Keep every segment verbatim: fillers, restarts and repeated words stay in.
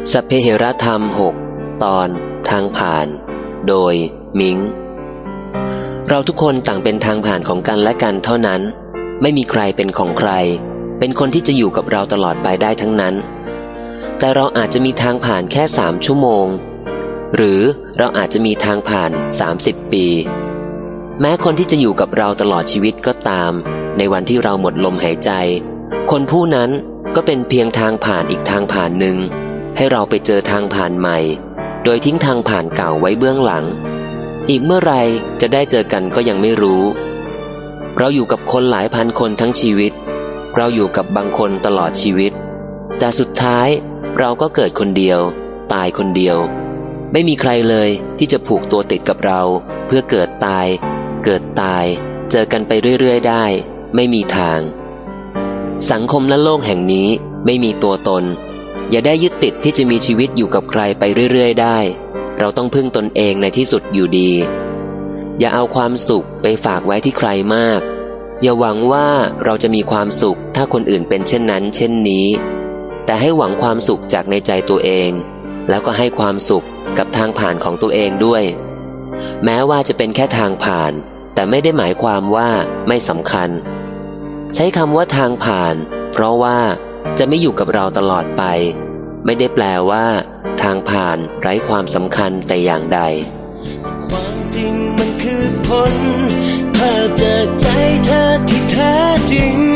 สัพเพเหระธรรมหกตอนทางผ่านโดยมิงเราทุกคนต่างเป็นทางผ่านของกันและกันเท่านั้นไม่มีใครเป็นของใครเป็นคนที่จะอยู่กับเราตลอดไปได้ทั้งนั้นแต่เราอาจจะมีทางผ่านแค่สามชั่วโมงหรือเราอาจจะมีทางผ่านสามสิบปีแม้คนที่จะอยู่กับเราตลอดชีวิตก็ตามในวันที่เราหมดลมหายใจคนผู้นั้นก็เป็นเพียงทางผ่านอีกทางผ่านหนึ่งให้เราไปเจอทางผ่านใหม่โดยทิ้งทางผ่านเก่าไว้เบื้องหลังอีกเมื่อไรจะได้เจอกันก็ยังไม่รู้เราอยู่กับคนหลายพันคนทั้งชีวิตเราอยู่กับบางคนตลอดชีวิตแต่สุดท้ายเราก็เกิดคนเดียวตายคนเดียวไม่มีใครเลยที่จะผูกตัวติดกับเราเพื่อเกิดตายเกิดตายเจอกันไปเรื่อยๆได้ไม่มีทางสังคมและโลกแห่งนี้ไม่มีตัวตนอย่าได้ยึดติดที่จะมีชีวิตอยู่กับใครไปเรื่อยๆได้เราต้องพึ่งตนเองในที่สุดอยู่ดีอย่าเอาความสุขไปฝากไว้ที่ใครมากอย่าหวังว่าเราจะมีความสุขถ้าคนอื่นเป็นเช่นนั้นเช่นนี้แต่ให้หวังความสุขจากในใจตัวเองแล้วก็ให้ความสุขกับทางผ่านของตัวเองด้วยแม้ว่าจะเป็นแค่ทางผ่านแต่ไม่ได้หมายความว่าไม่สำคัญใช้คำว่าทางผ่านเพราะว่าจะไม่อยู่กับเราตลอดไปไม่ได้แปลว่าทางผ่านไร้ความสำคัญแต่อย่างใดความจริงมันคือผลภาพจากใจเธอที่แท้จริง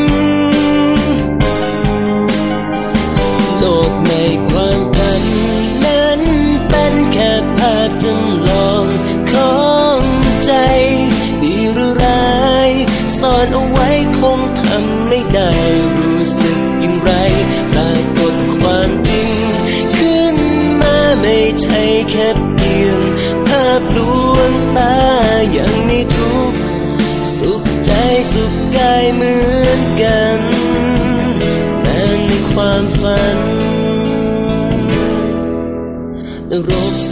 โลกในความฝันนั้นเป็นแค่ภาพจำลองของใจดีหรือร้ายซ่อนเอาไว้คงทำไม่ได้รู้สึกอย่างไรปรากฏความจริงขึ้นมาไม่ใช่แค่เพียงภาพลวงตาอย่างนี้ทุกสุขใจสุขกายเหมือนกันแต่ในความฝันรบ